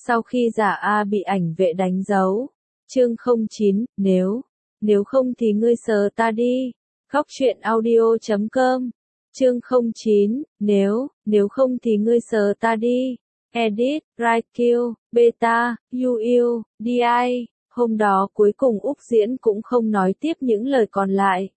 Sau khi giả A bị ảnh vệ đánh dấu. Chương 09, nếu không thì ngươi sờ ta đi. Góc truyện audio.com. Chương 09, nếu không thì ngươi sờ ta đi. Edit, Right Beta, UU, DI. Hôm đó cuối cùng Úc Diễn cũng không nói tiếp những lời còn lại.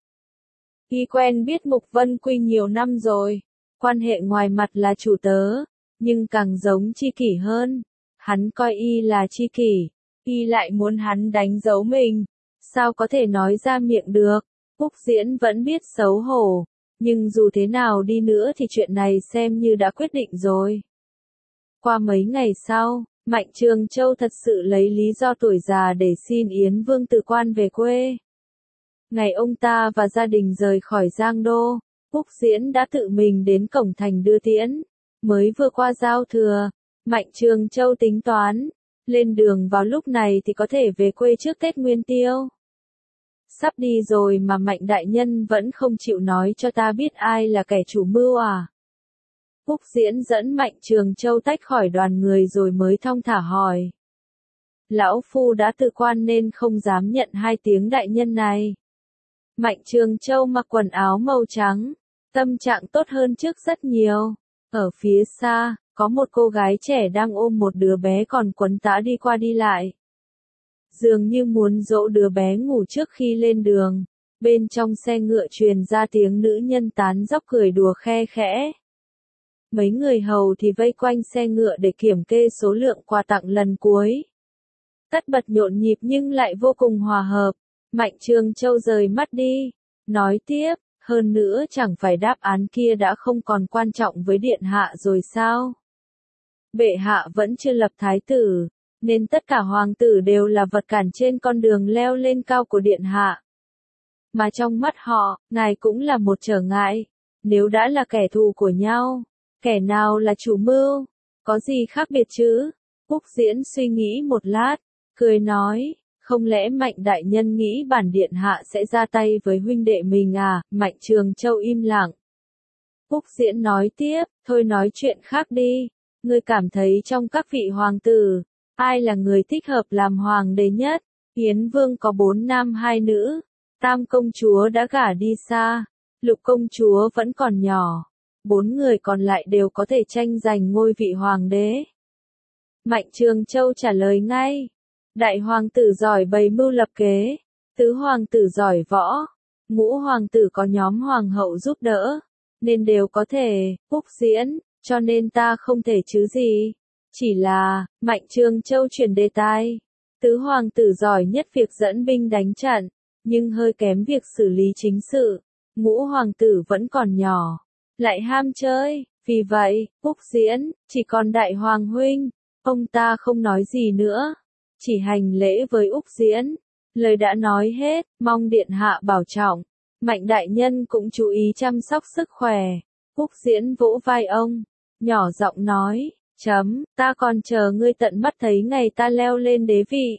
Y quen biết Mục Vân Quy nhiều năm rồi. Quan hệ ngoài mặt là chủ tớ, nhưng càng giống tri kỷ hơn. Hắn coi Y là tri kỷ, Y lại muốn hắn đánh dấu mình. Sao có thể nói ra miệng được? Úc Diễn vẫn biết xấu hổ, nhưng dù thế nào đi nữa thì chuyện này xem như đã quyết định rồi. Qua mấy ngày sau, Mạnh Trường Châu thật sự lấy lý do tuổi già để xin Yến Vương từ quan về quê. Ngày ông ta và gia đình rời khỏi Giang Đô, Úc Diễn đã tự mình đến cổng thành đưa tiễn. Mới vừa qua giao thừa, Mạnh Trường Châu tính toán, lên đường vào lúc này thì có thể về quê trước Tết Nguyên Tiêu. Sắp đi rồi mà Mạnh đại nhân vẫn không chịu nói cho ta biết ai là kẻ chủ mưu à? Úc Diễn dẫn Mạnh Trường Châu tách khỏi đoàn người rồi mới thong thả hỏi. Lão Phu đã tự quan nên không dám nhận hai tiếng đại nhân này. Mạnh Trường Châu mặc quần áo màu trắng, tâm trạng tốt hơn trước rất nhiều. Ở phía xa, có một cô gái trẻ đang ôm một đứa bé còn quấn tã đi qua đi lại. Dường như muốn dỗ đứa bé ngủ trước khi lên đường. Bên trong xe ngựa truyền ra tiếng nữ nhân tán dóc cười đùa khe khẽ. Mấy người hầu thì vây quanh xe ngựa để kiểm kê số lượng quà tặng lần cuối. Tất bật nhộn nhịp nhưng lại vô cùng hòa hợp. Mạnh Trường Châu rời mắt đi, nói tiếp, hơn nữa chẳng phải đáp án kia đã không còn quan trọng với điện hạ rồi sao? Bệ hạ vẫn chưa lập thái tử, nên tất cả hoàng tử đều là vật cản trên con đường leo lên cao của điện hạ. Mà trong mắt họ, ngài cũng là một trở ngại. Nếu đã là kẻ thù của nhau, kẻ nào là chủ mưu? Có gì khác biệt chứ? Úc Diễn suy nghĩ một lát, cười nói, không lẽ Mạnh đại nhân nghĩ bản điện hạ sẽ ra tay với huynh đệ mình à? Mạnh Trường Châu im lặng. Úc Diễn nói tiếp, thôi nói chuyện khác đi. Ngươi cảm thấy trong các vị hoàng tử, ai là người thích hợp làm hoàng đế nhất? Yến Vương có 4 nam 2 nữ, Tam công chúa đã gả đi xa, Lục công chúa vẫn còn nhỏ, 4 người còn lại đều có thể tranh giành ngôi vị hoàng đế. Mạnh Trường Châu trả lời ngay, đại hoàng tử giỏi bày mưu lập kế, tứ hoàng tử giỏi võ, ngũ hoàng tử có nhóm hoàng hậu giúp đỡ, nên đều có thể. Úc Diễn, cho nên ta không thể chứ gì. Chỉ là, Mạnh Trường Châu chuyển đề tài. Tứ hoàng tử giỏi nhất việc dẫn binh đánh trận, nhưng hơi kém việc xử lý chính sự. Ngũ hoàng tử vẫn còn nhỏ, lại ham chơi, vì vậy, Úc Diễn, chỉ còn đại hoàng huynh. Ông ta không nói gì nữa, chỉ hành lễ với Úc Diễn. Lời đã nói hết, mong điện hạ bảo trọng. Mạnh đại nhân cũng chú ý chăm sóc sức khỏe. Úc Diễn vỗ vai ông, nhỏ giọng nói, ta còn chờ ngươi tận mắt thấy ngày ta leo lên đế vị.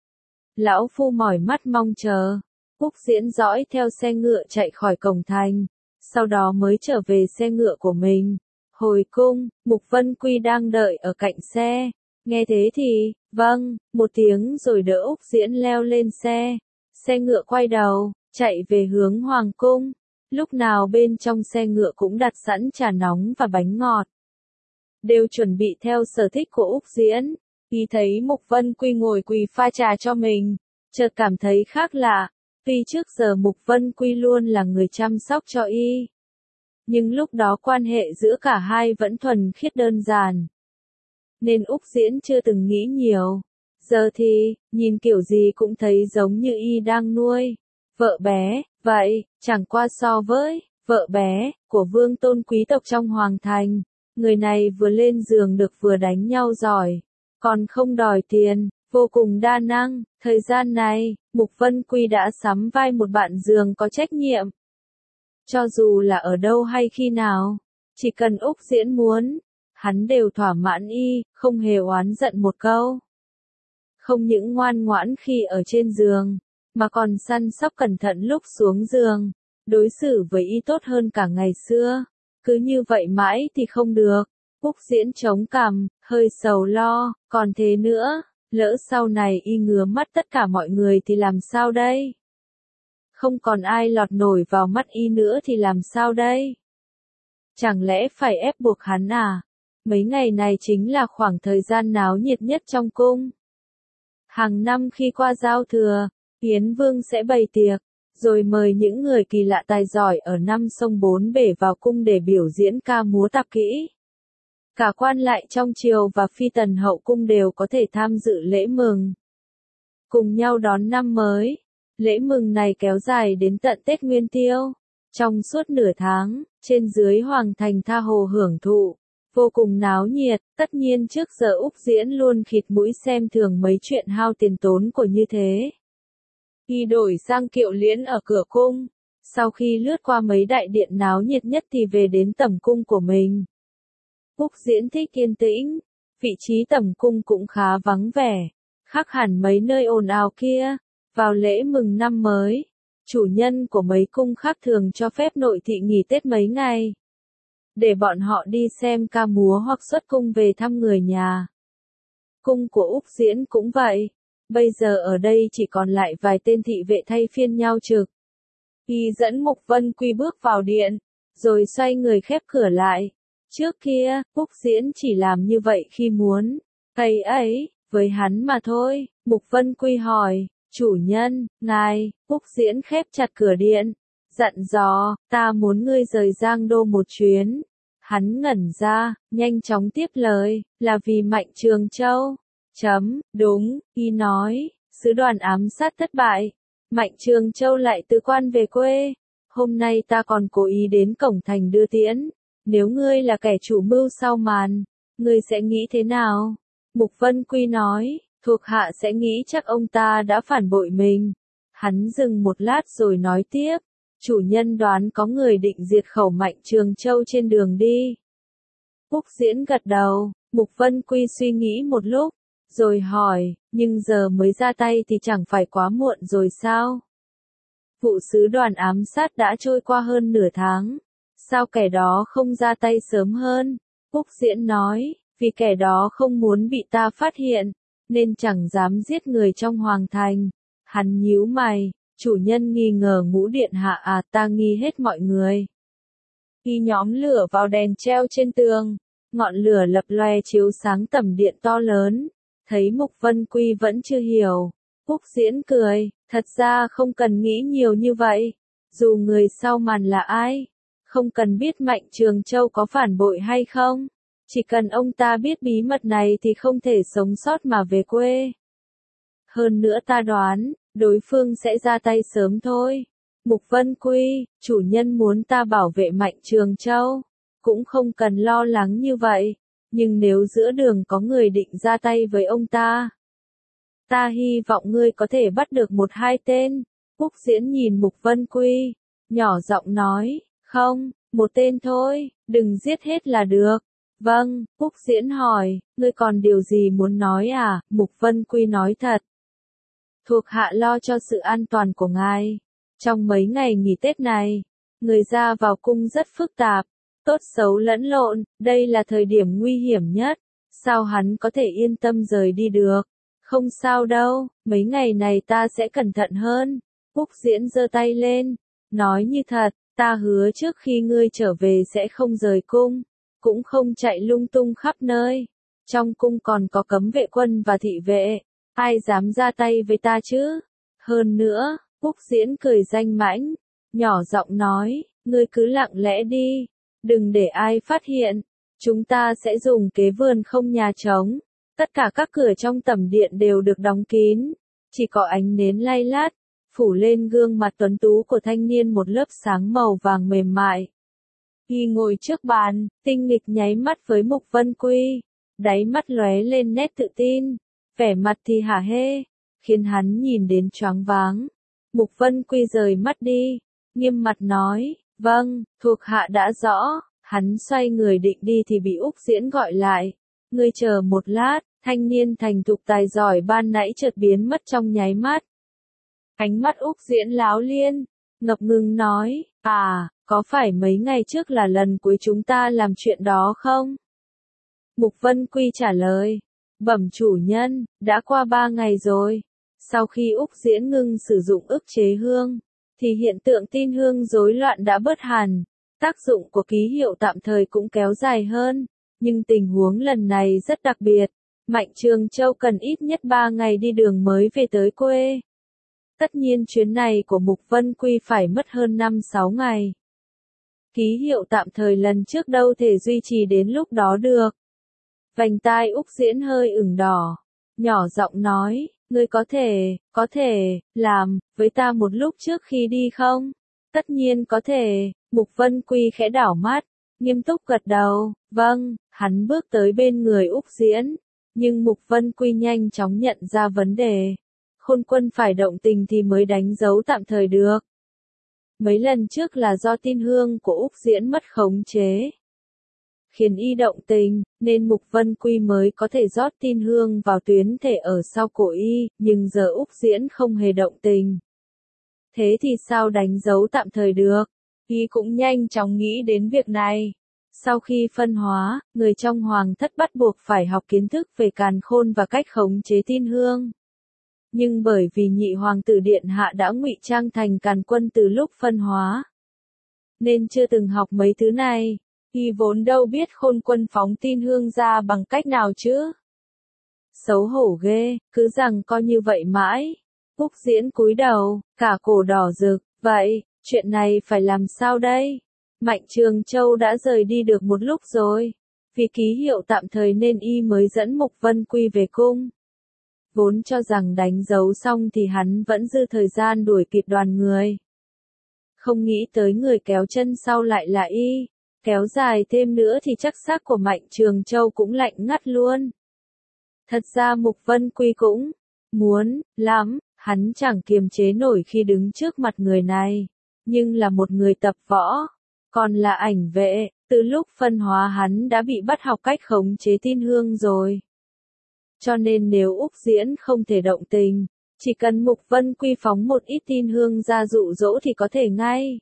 Lão Phu mỏi mắt mong chờ. Úc Diễn dõi theo xe ngựa chạy khỏi cổng thành, sau đó mới trở về xe ngựa của mình. Hồi cung, Mục Vân Quy đang đợi ở cạnh xe. Nghe thế thì, vâng, một tiếng rồi đỡ Úc Diễn leo lên xe. Xe ngựa quay đầu, chạy về hướng Hoàng cung. Lúc nào bên trong xe ngựa cũng đặt sẵn trà nóng và bánh ngọt. Đều chuẩn bị theo sở thích của Úc Diễn. Khi thấy Mục Vân Quy ngồi quỳ pha trà cho mình, chợt cảm thấy khác lạ. Tuy trước giờ Mục Vân Quy luôn là người chăm sóc cho y, nhưng lúc đó quan hệ giữa cả hai vẫn thuần khiết đơn giản, nên Úc Diễn chưa từng nghĩ nhiều. Giờ thì, nhìn kiểu gì cũng thấy giống như y đang nuôi vợ bé, vậy, chẳng qua so với vợ bé của vương tôn quý tộc trong hoàng thành, người này vừa lên giường được vừa đánh nhau giỏi, còn không đòi tiền, vô cùng đa năng. Thời gian này, Mục Vân Quy đã sắm vai một bạn giường có trách nhiệm. Cho dù là ở đâu hay khi nào, chỉ cần Úc Diễn muốn, hắn đều thỏa mãn y, không hề oán giận một câu. Không những ngoan ngoãn khi ở trên giường, mà còn săn sóc cẩn thận lúc xuống giường, đối xử với y tốt hơn cả ngày xưa. Cứ như vậy mãi thì không được, Úc Diễn chống cằm, hơi sầu lo, còn thế nữa, lỡ sau này y ngứa mắt tất cả mọi người thì làm sao đây? Không còn ai lọt nổi vào mắt y nữa thì làm sao đây? Chẳng lẽ phải ép buộc hắn à? Mấy ngày này chính là khoảng thời gian náo nhiệt nhất trong cung. Hàng năm khi qua giao thừa, Yến Vương sẽ bày tiệc, rồi mời những người kỳ lạ tài giỏi ở năm sông bốn bể vào cung để biểu diễn ca múa tạp kỹ. Cả quan lại trong triều và phi tần hậu cung đều có thể tham dự lễ mừng. Cùng nhau đón năm mới. Lễ mừng này kéo dài đến tận Tết Nguyên Tiêu. Trong suốt nửa tháng, trên dưới hoàng thành tha hồ hưởng thụ. Vô cùng náo nhiệt, tất nhiên trước giờ Úc Diễn luôn khịt mũi xem thường mấy chuyện hao tiền tốn của như thế. Y đổi sang kiệu liễn ở cửa cung. Sau khi lướt qua mấy đại điện náo nhiệt nhất thì về đến tẩm cung của mình. Úc Diễn thích yên tĩnh, vị trí tẩm cung cũng khá vắng vẻ, khác hẳn mấy nơi ồn ào kia. Vào lễ mừng năm mới, chủ nhân của mấy cung khác thường cho phép nội thị nghỉ Tết mấy ngày, để bọn họ đi xem ca múa hoặc xuất cung về thăm người nhà. Cung của Úc Diễn cũng vậy, bây giờ ở đây chỉ còn lại vài tên thị vệ thay phiên nhau trực. Y dẫn Mục Vân Quy bước vào điện, rồi xoay người khép cửa lại. Trước kia, Úc Diễn chỉ làm như vậy khi muốn. Cây ấy, với hắn mà thôi. Mục Vân Quy hỏi, chủ nhân, ngài. Úc Diễn khép chặt cửa điện, dặn dò, ta muốn ngươi rời Giang Đô một chuyến. Hắn ngẩn ra, nhanh chóng tiếp lời, là vì Mạnh Trường Châu. Đúng, y nói, sứ đoàn ám sát thất bại. Mạnh Trường Châu lại từ quan về quê. Hôm nay ta còn cố ý đến cổng thành đưa tiễn. Nếu ngươi là kẻ chủ mưu sau màn, ngươi sẽ nghĩ thế nào? Mục Vân Quy nói, thuộc hạ sẽ nghĩ chắc ông ta đã phản bội mình. Hắn dừng một lát rồi nói tiếp, chủ nhân đoán có người định diệt khẩu Mạnh Trường Châu trên đường đi. Úc Diễn gật đầu, Mục Vân Quy suy nghĩ một lúc, rồi hỏi, nhưng giờ mới ra tay thì chẳng phải quá muộn rồi sao? Vụ sứ đoàn ám sát đã trôi qua hơn nửa tháng. Sao kẻ đó không ra tay sớm hơn? Úc Diễn nói, vì kẻ đó không muốn bị ta phát hiện, nên chẳng dám giết người trong hoàng thành. Hắn nhíu mày, chủ nhân nghi ngờ Ngũ Điện hạ à, ta nghi hết mọi người. Y nhóm lửa vào đèn treo trên tường, ngọn lửa lập loè chiếu sáng tầm điện to lớn. Thấy Mục Vân Quy vẫn chưa hiểu, Úc Diễn cười, thật ra không cần nghĩ nhiều như vậy. Dù người sau màn là ai, không cần biết Mạnh Trường Châu có phản bội hay không. Chỉ cần ông ta biết bí mật này thì không thể sống sót mà về quê. Hơn nữa ta đoán, đối phương sẽ ra tay sớm thôi. Mục Vân Quy, chủ nhân muốn ta bảo vệ Mạnh Trường Châu, cũng không cần lo lắng như vậy. Nhưng nếu giữa đường có người định ra tay với ông ta, ta hy vọng ngươi có thể bắt được một hai tên. Úc Diễn nhìn Mục Vân Quy, nhỏ giọng nói, không, một tên thôi, đừng giết hết là được. Vâng, Úc Diễn hỏi, ngươi còn điều gì muốn nói à? Mục Vân Quy nói thật. Thuộc hạ lo cho sự an toàn của ngài. Trong mấy ngày nghỉ Tết này, người ra vào cung rất phức tạp, tốt xấu lẫn lộn, đây là thời điểm nguy hiểm nhất. Sao hắn có thể yên tâm rời đi được? Không sao đâu, mấy ngày này ta sẽ cẩn thận hơn. Úc Diễn giơ tay lên, nói như thật, ta hứa trước khi ngươi trở về sẽ không rời cung, cũng không chạy lung tung khắp nơi. Trong cung còn có cấm vệ quân và thị vệ, ai dám ra tay với ta chứ? Hơn nữa, Úc Diễn cười danh mãnh, nhỏ giọng nói, ngươi cứ lặng lẽ đi, đừng để ai phát hiện. Chúng ta sẽ dùng kế vườn không nhà trống. Tất cả các cửa trong tẩm điện đều được đóng kín, chỉ có ánh nến lay lát, phủ lên gương mặt tuấn tú của thanh niên một lớp sáng màu vàng mềm mại. Y ngồi trước bàn, tinh nghịch nháy mắt với Mục Vân Quy, đáy mắt lóe lên nét tự tin, vẻ mặt thì hả hê, khiến hắn nhìn đến choáng váng. Mục Vân Quy rời mắt đi, nghiêm mặt nói, vâng, thuộc hạ đã rõ. Hắn xoay người định đi thì bị Úc Diễn gọi lại, ngươi chờ một lát. Thanh niên thành thục tài giỏi ban nãy chợt biến mất trong nháy mắt. Ánh mắt Úc Diễn láo liên, ngập ngừng nói, có phải mấy ngày trước là lần cuối chúng ta làm chuyện đó không? Mục Vân Quy trả lời. Bẩm chủ nhân, đã qua 3 ngày rồi. Sau khi Úc Diễn ngưng sử dụng ức chế hương, thì hiện tượng tin hương rối loạn đã bớt hẳn. Tác dụng của ký hiệu tạm thời cũng kéo dài hơn. Nhưng tình huống lần này rất đặc biệt. Mạnh Trường Châu cần ít nhất 3 ngày đi đường mới về tới quê. Tất nhiên chuyến này của Mục Vân Quy phải mất hơn 5-6 ngày. Ký hiệu tạm thời lần trước đâu thể duy trì đến lúc đó được. Vành tai Úc Diễn hơi ửng đỏ. Nhỏ giọng nói, ngươi có thể, làm, với ta một lúc trước khi đi không? Tất nhiên có thể, Mục Vân Quy khẽ đảo mắt, nghiêm túc gật đầu, vâng, hắn bước tới bên người Úc Diễn. Nhưng Mục Vân Quy nhanh chóng nhận ra vấn đề. Khôn Quân phải động tình thì mới đánh dấu tạm thời được. Mấy lần trước là do tin hương của Úc Diễn mất khống chế, khiến y động tình, nên Mục Vân Quy mới có thể rót tin hương vào tuyến thể ở sau cổ y, nhưng giờ Úc Diễn không hề động tình. Thế thì sao đánh dấu tạm thời được? Y cũng nhanh chóng nghĩ đến việc này. Sau khi phân hóa, người trong hoàng thất bắt buộc phải học kiến thức về càn khôn và cách khống chế tin hương. Nhưng bởi vì nhị hoàng tử điện hạ đã ngụy trang thành càn quân từ lúc phân hóa, nên chưa từng học mấy thứ này. Y vốn đâu biết Khôn Quân phóng tin hương ra bằng cách nào chứ. Xấu hổ ghê, cứ rằng coi như vậy mãi. Úc Diễn cúi đầu, cả cổ đỏ rực, vậy, chuyện này phải làm sao đây? Mạnh Trường Châu đã rời đi được một lúc rồi. Vì ký hiệu tạm thời nên y mới dẫn Mục Vân Quy về cung. Vốn cho rằng đánh dấu xong thì hắn vẫn dư thời gian đuổi kịp đoàn người. Không nghĩ tới người kéo chân sau lại là y. Kéo dài thêm nữa thì chắc xác của Mạnh Trường Châu cũng lạnh ngắt luôn. Thật ra Mục Vân Quy cũng muốn lắm, hắn chẳng kiềm chế nổi khi đứng trước mặt người này. Nhưng là một người tập võ, còn là ảnh vệ, từ lúc phân hóa hắn đã bị bắt học cách khống chế tin hương rồi. Cho nên nếu Úc Diễn không thể động tình, chỉ cần Mục Vân Quy phóng một ít tin hương ra dụ dỗ thì có thể ngay.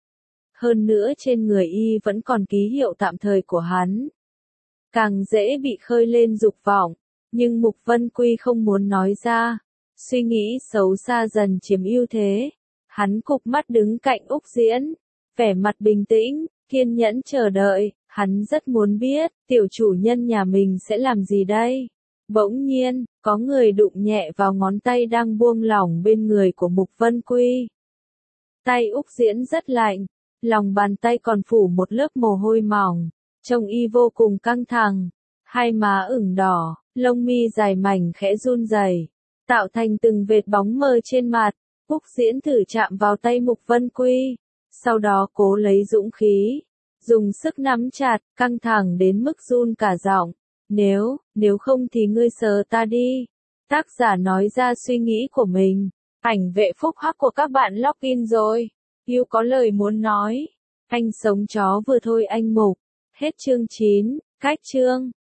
Hơn nữa trên người y vẫn còn ký hiệu tạm thời của hắn. Càng dễ bị khơi lên dục vọng, nhưng Mục Vân Quy không muốn nói ra. Suy nghĩ xấu xa dần chiếm ưu thế. Hắn cụp mắt đứng cạnh Úc Diễn, vẻ mặt bình tĩnh, kiên nhẫn chờ đợi. Hắn rất muốn biết, tiểu chủ nhân nhà mình sẽ làm gì đây? Bỗng nhiên, có người đụng nhẹ vào ngón tay đang buông lỏng bên người của Mục Vân Quy. Tay Úc Diễn rất lạnh, lòng bàn tay còn phủ một lớp mồ hôi mỏng, trông y vô cùng căng thẳng, hai má ửng đỏ, lông mi dài mảnh khẽ run rẩy, tạo thành từng vệt bóng mờ trên mặt. Úc Diễn thử chạm vào tay Mục Vân Quy, sau đó cố lấy dũng khí, dùng sức nắm chặt, căng thẳng đến mức run cả giọng. Nếu không thì ngươi sờ ta đi. Tác giả nói ra suy nghĩ của mình. Ảnh vệ phúc hắc của các bạn login rồi. Yêu có lời muốn nói. Anh sống chó vừa thôi anh Mục. Hết chương 9, cách chương.